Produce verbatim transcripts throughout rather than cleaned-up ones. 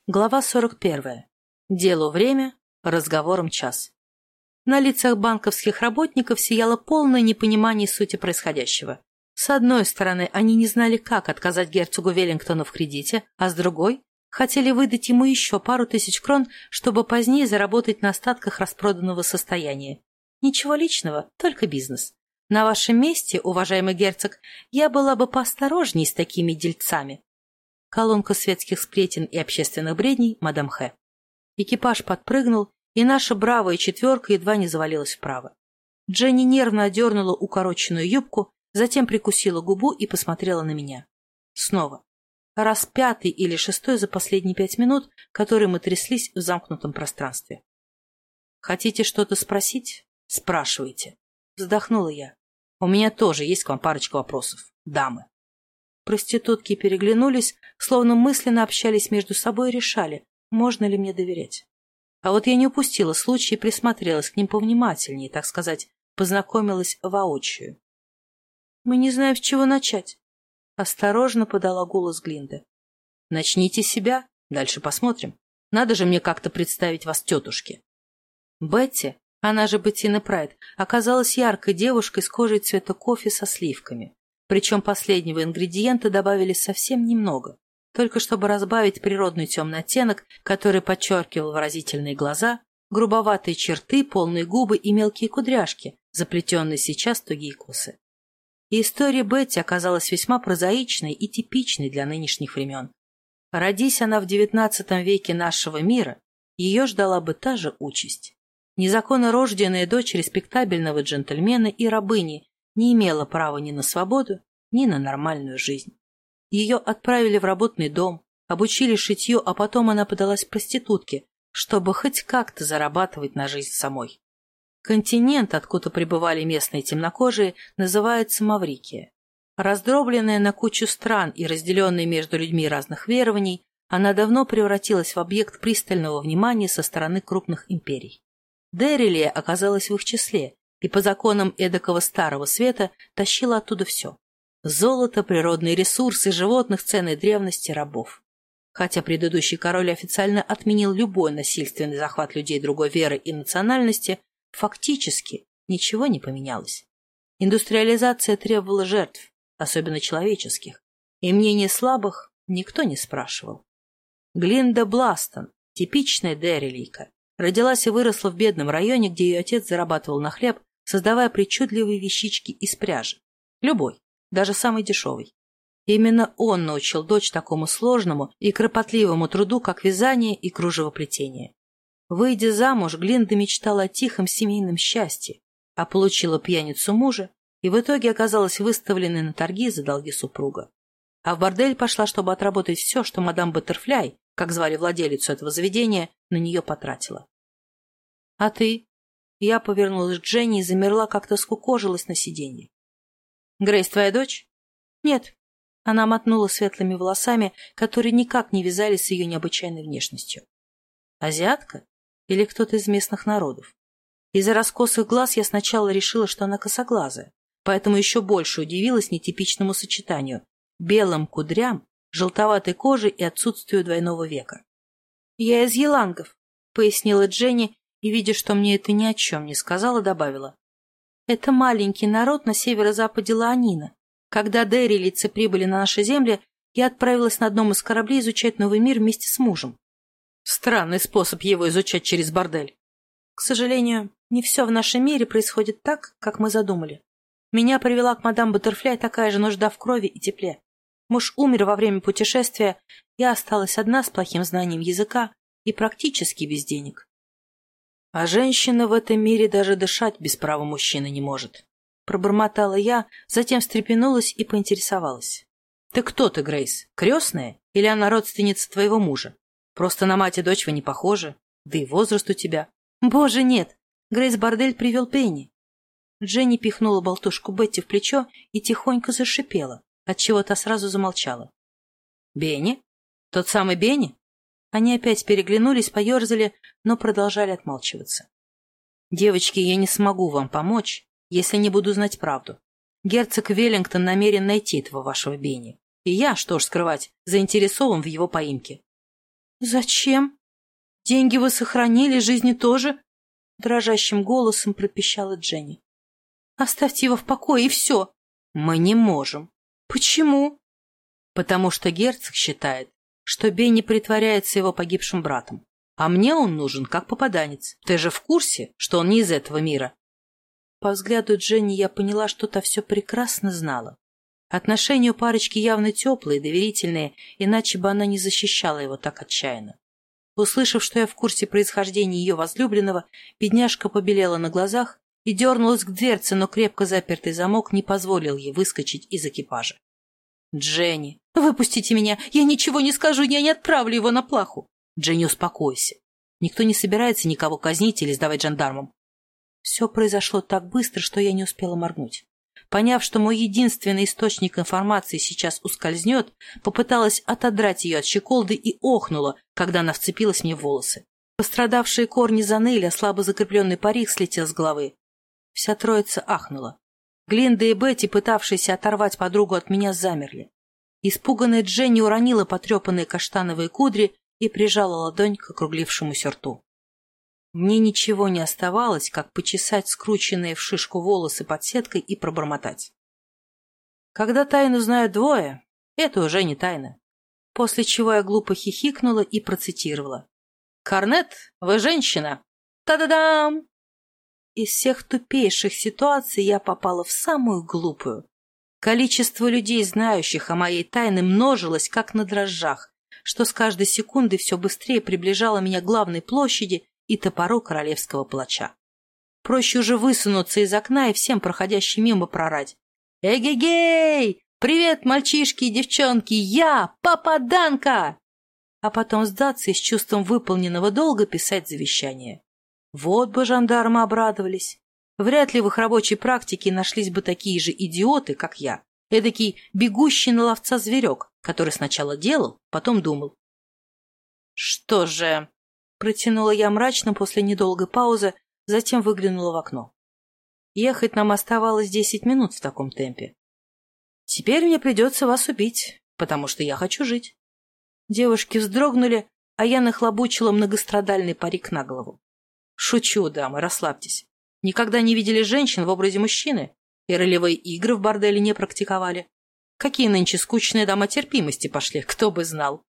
Глава сорок первая. Делу время, разговорам час. На лицах банковских работников сияло полное непонимание сути происходящего. С одной стороны, они не знали, как отказать герцогу Веллингтону в кредите, а с другой – хотели выдать ему еще пару тысяч крон, чтобы позднее заработать на остатках распроданного состояния. Ничего личного, только бизнес. На вашем месте, уважаемый герцог, я была бы поосторожней с такими дельцами. Колонка светских сплетен и общественных бредней мадам Х. Экипаж подпрыгнул, и наша бравая четверка едва не завалилась вправо. Дженни нервно одернула укороченную юбку, затем прикусила губу и посмотрела на меня. Снова. Раз пятый или шестой за последние пять минут, которые мы тряслись в замкнутом пространстве. «Хотите что-то спросить? Спрашивайте». Вздохнула я. «У меня тоже есть к вам парочка вопросов, дамы». Проститутки переглянулись, словно мысленно общались между собой и решали, можно ли мне доверять. А вот я не упустила случая и присмотрелась к ним повнимательнее, так сказать, познакомилась воочию. «Мы не знаем, с чего начать», — осторожно подала голос Глинда. «Начните с себя, дальше посмотрим. Надо же мне как-то представить вас тетушке». Бетти, она же Беттина Прайд, оказалась яркой девушкой с кожей цвета кофе со сливками. Причем последнего ингредиента добавили совсем немного, только чтобы разбавить природный темный оттенок, который подчеркивал выразительные глаза, грубоватые черты, полные губы и мелкие кудряшки, заплетенные сейчас в тугие косы. И история Бетти оказалась весьма прозаичной и типичной для нынешних времен. Родись она в девятнадцатом веке нашего мира, ее ждала бы та же участь. Незаконно рожденная дочь респектабельного джентльмена и рабыни не имела права ни на свободу, ни на нормальную жизнь. Ее отправили в работный дом, обучили шитью, а потом она подалась в проститутки, чтобы хоть как-то зарабатывать на жизнь самой. Континент, откуда прибывали местные темнокожие, называется Маврикия. Раздробленная на кучу стран и разделенная между людьми разных верований, она давно превратилась в объект пристального внимания со стороны крупных империй. Деррилия оказалась в их числе, и по законам эдакого старого света тащила оттуда все. Золото, природные ресурсы, животных, ценной древности, рабов. Хотя предыдущий король официально отменил любой насильственный захват людей другой веры и национальности, фактически ничего не поменялось. Индустриализация требовала жертв, особенно человеческих, и мнение слабых никто не спрашивал. Глинда Бластон, типичная деррилийка, родилась и выросла в бедном районе, где ее отец зарабатывал на хлеб, создавая причудливые вещички из пряжи. Любой, даже самый дешевый. Именно он научил дочь такому сложному и кропотливому труду, как вязание и кружевоплетение. Выйдя замуж, Глинда мечтала о тихом семейном счастье, а получила пьяницу мужа и в итоге оказалась выставленной на торги за долги супруга. А в бордель пошла, чтобы отработать все, что мадам Баттерфляй, как звали владелицу этого заведения, на нее потратила. — А ты? Я повернулась к Дженни и замерла, как-то скукожилась на сиденье. — Грейс твоя дочь? — Нет. Она мотнула светлыми волосами, которые никак не вязались с ее необычайной внешностью. — Азиатка? Или кто-то из местных народов? Из-за раскосых глаз я сначала решила, что она косоглазая, поэтому еще больше удивилась нетипичному сочетанию — белым кудрям, желтоватой коже и отсутствию двойного века. — Я из Елангов, — пояснила Дженни, и, видя, что мне это ни о чем не сказала, добавила. — Это маленький народ на северо-западе Лаонина. Когда деррилийцы прибыли на наши земли, я отправилась на одном из кораблей изучать новый мир вместе с мужем. Странный способ его изучать через бордель. К сожалению, не все в нашем мире происходит так, как мы задумали. Меня привела к мадам Баттерфляй такая же нужда в крови и тепле. Муж умер во время путешествия, я осталась одна с плохим знанием языка и практически без денег. А женщина в этом мире даже дышать без права мужчины не может. Пробормотала я, затем встрепенулась и поинтересовалась. — Ты кто ты, Грейс? Крестная? Или она родственница твоего мужа? Просто на мать и дочь вы не похожи, да и возраст у тебя. — Боже, нет! Грейс бордель привел Пенни. Дженни пихнула болтушку Бетти в плечо и тихонько зашипела, отчего та сразу замолчала. — Бенни? Тот самый Бенни? Они опять переглянулись, поерзали, но продолжали отмалчиваться. — Девочки, я не смогу вам помочь, если не буду знать правду. Герцог Веллингтон намерен найти этого вашего Бенни. И я, что ж скрывать, заинтересован в его поимке. Зачем? Деньги вы сохранили, жизни тоже? Дрожащим голосом пропищала Дженни. Оставьте его в покое, и все. Мы не можем. Почему? Потому что герцог считает, что Бенни притворяется его погибшим братом. А мне он нужен как попаданец. Ты же в курсе, что он не из этого мира? По взгляду Дженни я поняла, что та все прекрасно знала. Отношения у парочки явно теплые, доверительные, иначе бы она не защищала его так отчаянно. Услышав, что я в курсе происхождения ее возлюбленного, бедняжка побелела на глазах и дернулась к дверце, но крепко запертый замок не позволил ей выскочить из экипажа. «Дженни, выпустите меня! Я ничего не скажу, я не отправлю его на плаху!» «Дженни, успокойся. Никто не собирается никого казнить или сдавать жандармам». Все произошло так быстро, что я не успела моргнуть. Поняв, что мой единственный источник информации сейчас ускользнет, попыталась отодрать ее от щеколды и охнула, когда она вцепилась мне в волосы. Пострадавшие корни заныли, а слабо закрепленный парик слетел с головы. Вся троица ахнула. Глинда и Бетти, пытавшиеся оторвать подругу от меня, замерли. Испуганная Дженни уронила потрепанные каштановые кудри и прижала ладонь к округлившемуся рту. Мне ничего не оставалось, как почесать скрученные в шишку волосы под сеткой и пробормотать. Когда тайну знают двое, это уже не тайна. После чего я глупо хихикнула и процитировала. «Корнет, вы женщина! Та-да-дам!» Из всех тупейших ситуаций я попала в самую глупую. Количество людей, знающих о моей тайне, множилось, как на дрожжах, что с каждой секундой все быстрее приближало меня к главной площади и топору королевского плача. Проще уже высунуться из окна и всем проходящим мимо прорать. «Эгегей! Привет, мальчишки и девчонки! Я попаданка!» А потом сдаться и с чувством выполненного долга писать завещание. Вот бы жандармы обрадовались. Вряд ли в их рабочей практике нашлись бы такие же идиоты, как я. Эдакий бегущий на ловца зверек, который сначала делал, потом думал. «Что же...» Протянула я мрачно после недолгой паузы, затем выглянула в окно. Ехать нам оставалось десять минут в таком темпе. Теперь мне придется вас убить, потому что я хочу жить. Девушки вздрогнули, а я нахлобучила многострадальный парик на голову. Шучу, дамы, расслабьтесь. Никогда не видели женщин в образе мужчины и ролевые игры в борделе не практиковали. Какие нынче скучные дома терпимости пошли, кто бы знал.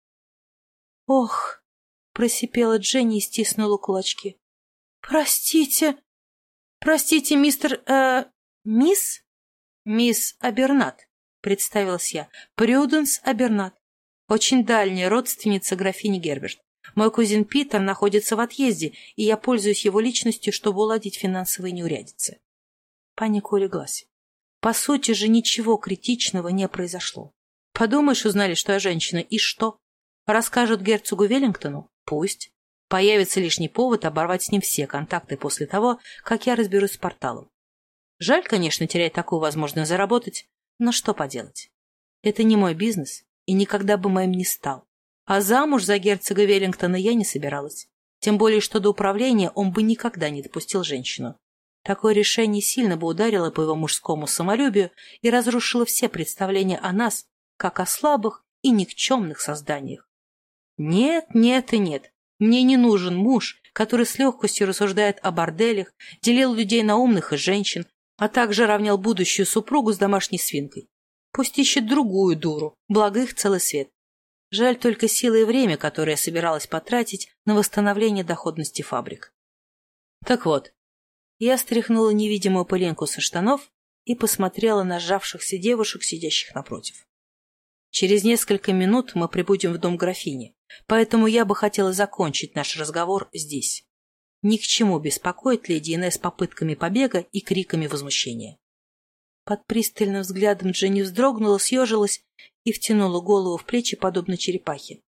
Ох... Просипела Дженни и стиснула кулачки. «Простите! Простите, мистер... Э, мисс?» «Мисс Абернат», — представилась я. «Прюденс Абернат. Очень дальняя родственница графини Герберт. Мой кузен Питер находится в отъезде, и я пользуюсь его личностью, чтобы уладить финансовые неурядицы». Паника улеглась. По сути же ничего критичного не произошло. Подумаешь, узнали, что я женщина, и что? Расскажут герцогу Веллингтону? Пусть. Появится лишний повод оборвать с ним все контакты после того, как я разберусь с порталом. Жаль, конечно, терять такую возможность заработать, но что поделать. Это не мой бизнес и никогда бы моим не стал. А замуж за герцога Веллингтона я не собиралась. Тем более, что до управления он бы никогда не допустил женщину. Такое решение сильно бы ударило по его мужскому самолюбию и разрушило все представления о нас, как о слабых и никчемных созданиях. Нет, нет и нет. Мне не нужен муж, который с легкостью рассуждает о борделях, делил людей на умных и женщин, а также равнял будущую супругу с домашней свинкой. Пусть ищет другую дуру, благо их целый свет. Жаль только силы и время, которые я собиралась потратить на восстановление доходности фабрик. Так вот, я стряхнула невидимую пылинку со штанов и посмотрела на сжавшихся девушек, сидящих напротив. Через несколько минут мы прибудем в дом графини, поэтому я бы хотела закончить наш разговор здесь. Ни к чему беспокоить леди Инесс попытками побега и криками возмущения. Под пристальным взглядом Дженни вздрогнула, съежилась и втянула голову в плечи, подобно черепахе.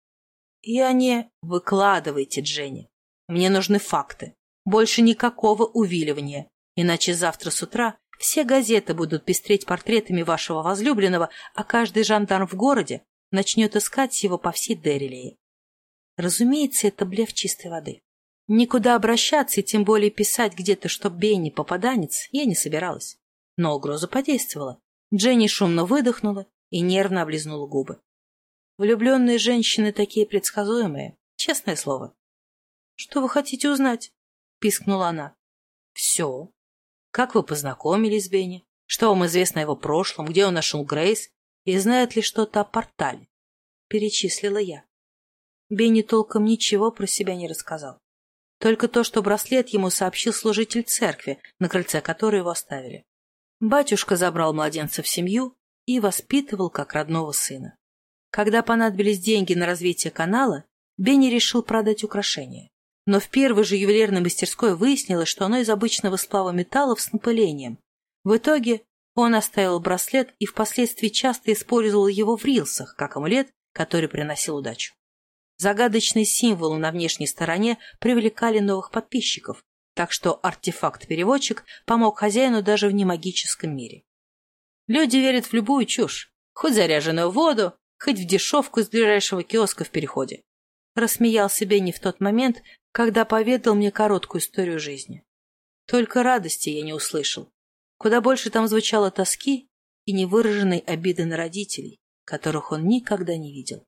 «Я не... Выкладывайте, Дженни. Мне нужны факты. Больше никакого увиливания, иначе завтра с утра все газеты будут пестреть портретами вашего возлюбленного, а каждый жандарм в городе начнет искать его по всей Деррилее. Разумеется, это блеф чистой воды. Никуда обращаться и тем более писать где-то, что Бенни попаданец, я не собиралась. Но угроза подействовала. Дженни шумно выдохнула и нервно облизнула губы. Влюбленные женщины такие предсказуемые, честное слово. — Что вы хотите узнать? — пискнула она. — Все. Как вы познакомились с Бенни? Что вам известно о его прошлом? Где он нашел Грейс? И знает ли что-то о портале? Перечислила я. Бенни толком ничего про себя не рассказал. Только то, что браслет ему сообщил служитель церкви, на крыльце которой его оставили. Батюшка забрал младенца в семью и воспитывал как родного сына. Когда понадобились деньги на развитие канала, Бенни решил продать украшение. Но в первой же ювелирной мастерской выяснилось, что оно из обычного сплава металлов с напылением. В итоге он оставил браслет и впоследствии часто использовал его в рилсах, как амулет, который приносил удачу. Загадочные символы на внешней стороне привлекали новых подписчиков, так что артефакт-переводчик помог хозяину даже в немагическом мире. Люди верят в любую чушь, хоть заряженную воду, хоть в дешевку из ближайшего киоска в переходе. Рассмеялся Бенни в тот момент, когда поведал мне короткую историю жизни. Только радости я не услышал. Куда больше там звучало тоски и невыраженной обиды на родителей, которых он никогда не видел.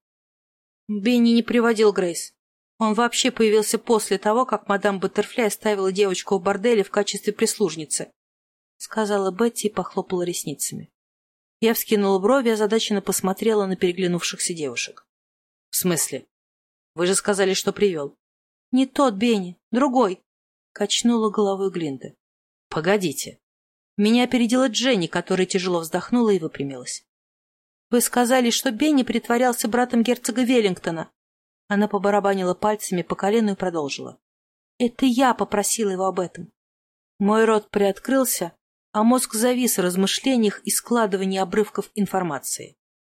Бенни не приводил Грейс. Он вообще появился после того, как мадам Баттерфляй оставила девочку в борделе в качестве прислужницы, — сказала Бетти и похлопала ресницами. Я вскинула брови, озадаченно посмотрела на переглянувшихся девушек. — В смысле? Вы же сказали, что привел. — Не тот Бенни, другой, — качнула головой Глинда. — Погодите. Меня опередила Дженни, которая тяжело вздохнула и выпрямилась. — Вы сказали, что Бенни притворялся братом герцога Веллингтона. Она побарабанила пальцами по колену и продолжила. — Это я попросила его об этом. Мой рот приоткрылся, а мозг завис в размышлениях и складывании обрывков информации.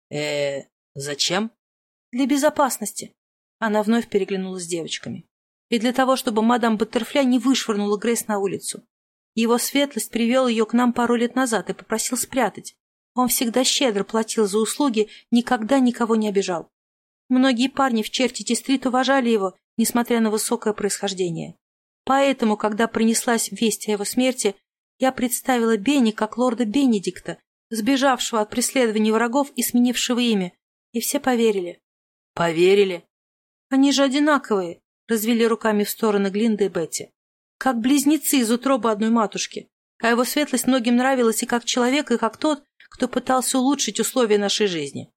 э зачем? — Для безопасности. Она вновь переглянулась с девочками. И для того, чтобы мадам Баттерфляй не вышвырнула Грейс на улицу. Его светлость привел ее к нам пару лет назад и попросил спрятать. Он всегда щедро платил за услуги, никогда никого не обижал. Многие парни в Чертити-стрит уважали его, несмотря на высокое происхождение. Поэтому, когда принеслась весть о его смерти, я представила Бенни как лорда Бенедикта, сбежавшего от преследования врагов и сменившего имя, и все поверили. — Поверили? — Они же одинаковые, — развели руками в стороны Глинда и Бетти. — Как близнецы из утробы одной матушки. А его светлость многим нравилась и как человек, и как тот, кто пытался улучшить условия нашей жизни.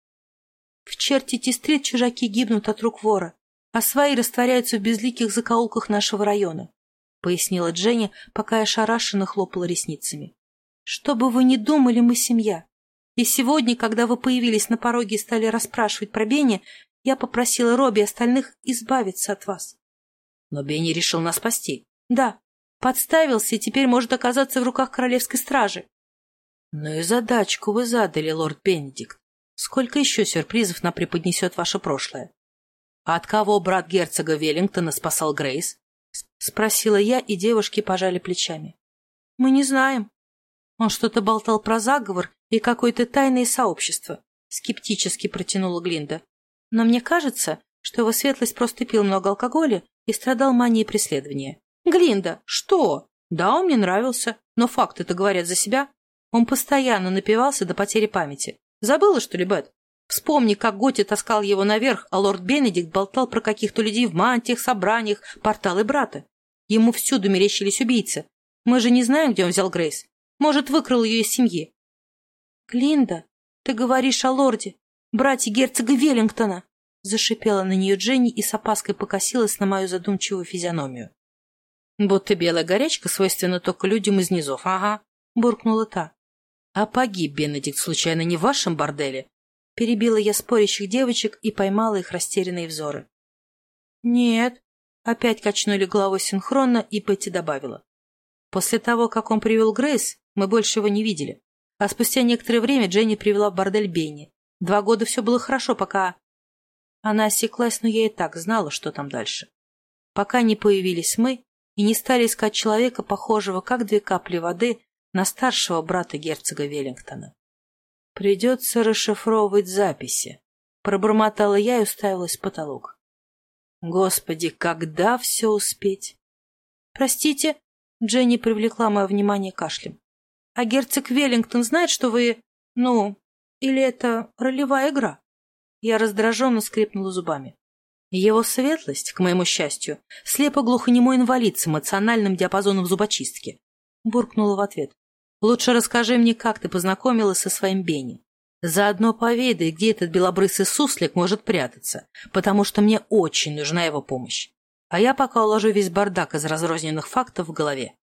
В Чертити-стрит чужаки гибнут от рук вора, а свои растворяются в безликих закоулках нашего района, — пояснила Дженни, пока я шарашенно хлопала ресницами. — Что бы вы ни думали, мы семья. И сегодня, когда вы появились на пороге и стали расспрашивать про Бенни, я попросила Робби и остальных избавиться от вас. — Но Бенни решил нас спасти. — Да, подставился и теперь может оказаться в руках королевской стражи. — Ну и задачку вы задали, лорд Бенедикт. Сколько еще сюрпризов нам преподнесет ваше прошлое? — А от кого брат герцога Веллингтона спасал Грейс? — спросила я, и девушки пожали плечами. — Мы не знаем. Он что-то болтал про заговор и какое-то тайное сообщество, — скептически протянула Глинда. — Но мне кажется, что его светлость просто пил много алкоголя и страдал манией преследования. — Глинда, что? Да, он мне нравился, но факты-то говорят за себя. Он постоянно напивался до потери памяти. Забыла, что ли, Бет? Вспомни, как Готти таскал его наверх, а лорд Бенедикт болтал про каких-то людей в мантиях, собраниях, порталы брата. Ему всюду мерещились убийцы. Мы же не знаем, где он взял Грейс. Может, выкрал ее из семьи. — Глинда, ты говоришь о лорде, брате герцога Веллингтона, — зашипела на нее Дженни и с опаской покосилась на мою задумчивую физиономию. — Будто белая горячка свойственна только людям из низов, ага, — буркнула та. — А погиб Бенедикт случайно не в вашем борделе? — перебила я спорящих девочек и поймала их растерянные взоры. — Нет, — опять качнули головой синхронно, и Бетти добавила. — После того, как он привел Грейс, мы больше его не видели. А спустя некоторое время Дженни привела в бордель Бенни. Два года все было хорошо, пока... Она осеклась, но я и так знала, что там дальше. Пока не появились мы и не стали искать человека, похожего, как две капли воды, на старшего брата герцога Веллингтона. «Придется расшифровывать записи», — пробормотала я и уставилась в потолок. «Господи, когда все успеть?» «Простите», — Дженни привлекла мое внимание кашлем. «А герцог Веллингтон знает, что вы... Ну, или это ролевая игра?» Я раздраженно скрипнула зубами. Его светлость, к моему счастью, слепо-глухонемой инвалид с эмоциональным диапазоном зубочистки. Буркнула в ответ. Лучше расскажи мне, как ты познакомилась со своим Бенни. Заодно поведай, где этот белобрысый суслик может прятаться, потому что мне очень нужна его помощь. А я пока уложу весь бардак из разрозненных фактов в голове.